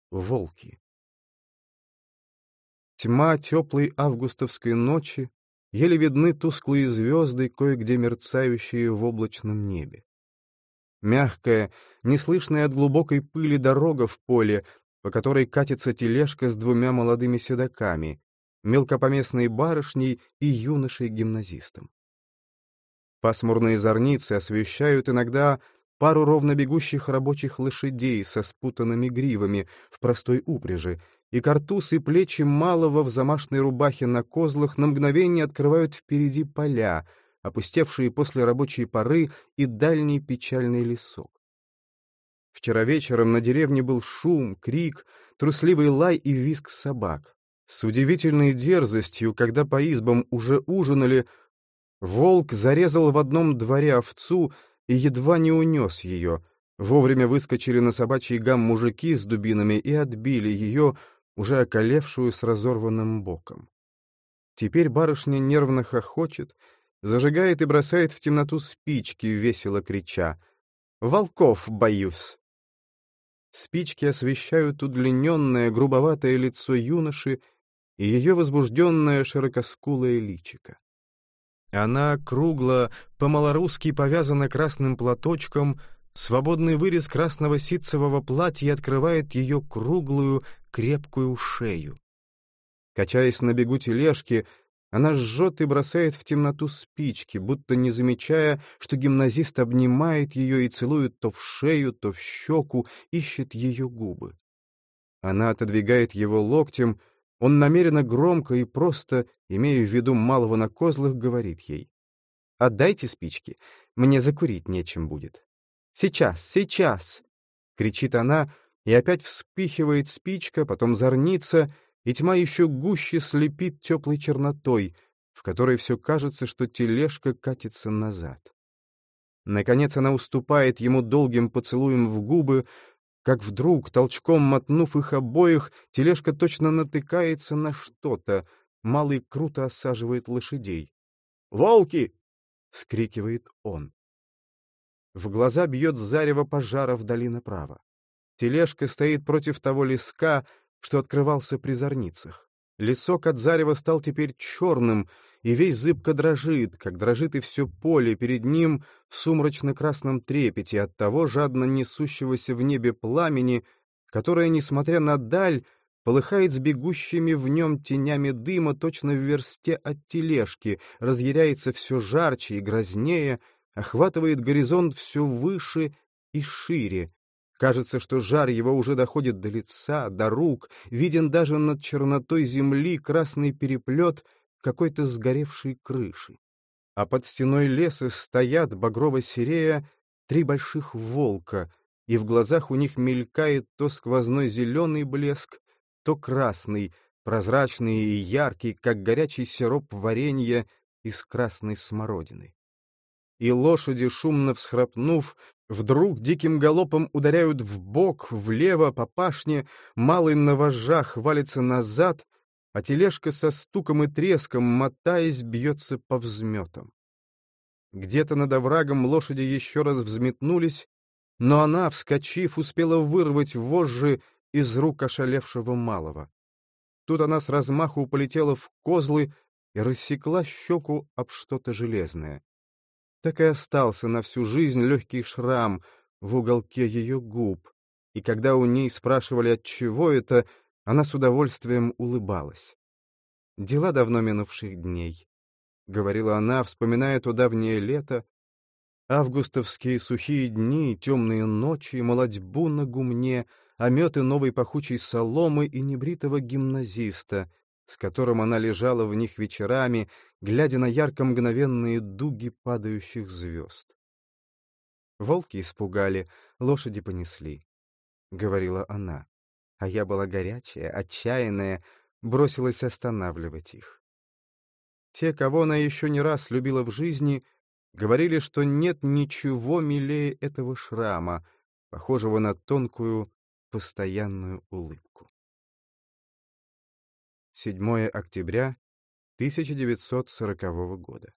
Волки. Тьма теплой августовской ночи, еле видны тусклые звезды, кое-где мерцающие в облачном небе. Мягкая, неслышная от глубокой пыли дорога в поле, по которой катится тележка с двумя молодыми седоками, мелкопоместной барышней и юношей-гимназистом. Пасмурные зорницы освещают иногда пару ровно бегущих рабочих лошадей со спутанными гривами в простой упряжи, и картуз и плечи малого в замашной рубахе на козлах на мгновение открывают впереди поля, опустевшие после рабочей поры, и дальний печальный лесок. Вчера вечером на деревне был шум, крик, трусливый лай и визг собак. С удивительной дерзостью, когда по избам уже ужинали, волк зарезал в одном дворе овцу и едва не унес ее. Вовремя выскочили на собачий гам мужики с дубинами и отбили ее, уже околевшую с разорванным боком. Теперь барышня нервно хохочет, зажигает и бросает в темноту спички, весело крича: «Волков боюсь!» Спички освещают удлиненное, грубоватое лицо юноши и ее возбужденное широкоскулое личико. Она кругло, по-малорусски повязана красным платочком, свободный вырез красного ситцевого платья открывает ее круглую, крепкую шею. Качаясь на бегу тележки, она жжет и бросает в темноту спички, будто не замечая, что гимназист обнимает ее и целует то в шею, то в щеку, ищет ее губы. Она отодвигает его локтем, он намеренно громко и просто, имея в виду малого на козлах, говорит ей: «Отдайте спички, мне закурить нечем будет». «Сейчас, сейчас!» — кричит она, и опять вспыхивает спичка, потом зорница, и тьма еще гуще слепит теплой чернотой, в которой все кажется, что тележка катится назад. Наконец она уступает ему долгим поцелуем в губы, как вдруг, толчком мотнув их обоих, тележка точно натыкается на что-то, малый круто осаживает лошадей. «Волки!» — вскрикивает он. В глаза бьет зарево пожара вдали направо. Тележка стоит против того леска, что открывался при зорницах. Лесок от зарева стал теперь черным, и весь зыбко дрожит, как дрожит и все поле перед ним в сумрачно-красном трепете от того жадно несущегося в небе пламени, которое, несмотря на даль, полыхает с бегущими в нем тенями дыма точно в версте от тележки, разъяряется все жарче и грознее, охватывает горизонт все выше и шире. Кажется, что жар его уже доходит до лица, до рук, виден даже над чернотой земли красный переплет какой-то сгоревшей крыши. А под стеной леса стоят, багрово-серея, три больших волка, и в глазах у них мелькает то сквозной зеленый блеск, то красный, прозрачный и яркий, как горячий сироп варенья из красной смородины. И лошади, шумно всхрапнув, вдруг диким галопом ударяют вбок, влево, по пашне, малый на вожжах валится назад, а тележка со стуком и треском, мотаясь, бьется по взметам. Где-то над оврагом лошади еще раз взметнулись, но она, вскочив, успела вырвать вожжи из рук ошалевшего малого. Тут она с размаху полетела в козлы и рассекла щеку об что-то железное. Так и остался на всю жизнь легкий шрам в уголке ее губ, и когда у ней спрашивали, отчего это, она с удовольствием улыбалась. «Дела давно минувших дней», — говорила она, вспоминая то давнее лето, августовские сухие дни, темные ночи, молодьбу на гумне, ометы новой пахучей соломы и небритого гимназиста, с которым она лежала в них вечерами, глядя на ярко-мгновенные дуги падающих звезд. «Волки испугали, лошади понесли», — говорила она, а я была горячая, отчаянная, бросилась останавливать их. Те, кого она еще не раз любила в жизни, говорили, что нет ничего милее этого шрама, похожего на тонкую, постоянную улыбку. 7 октября 1940 года.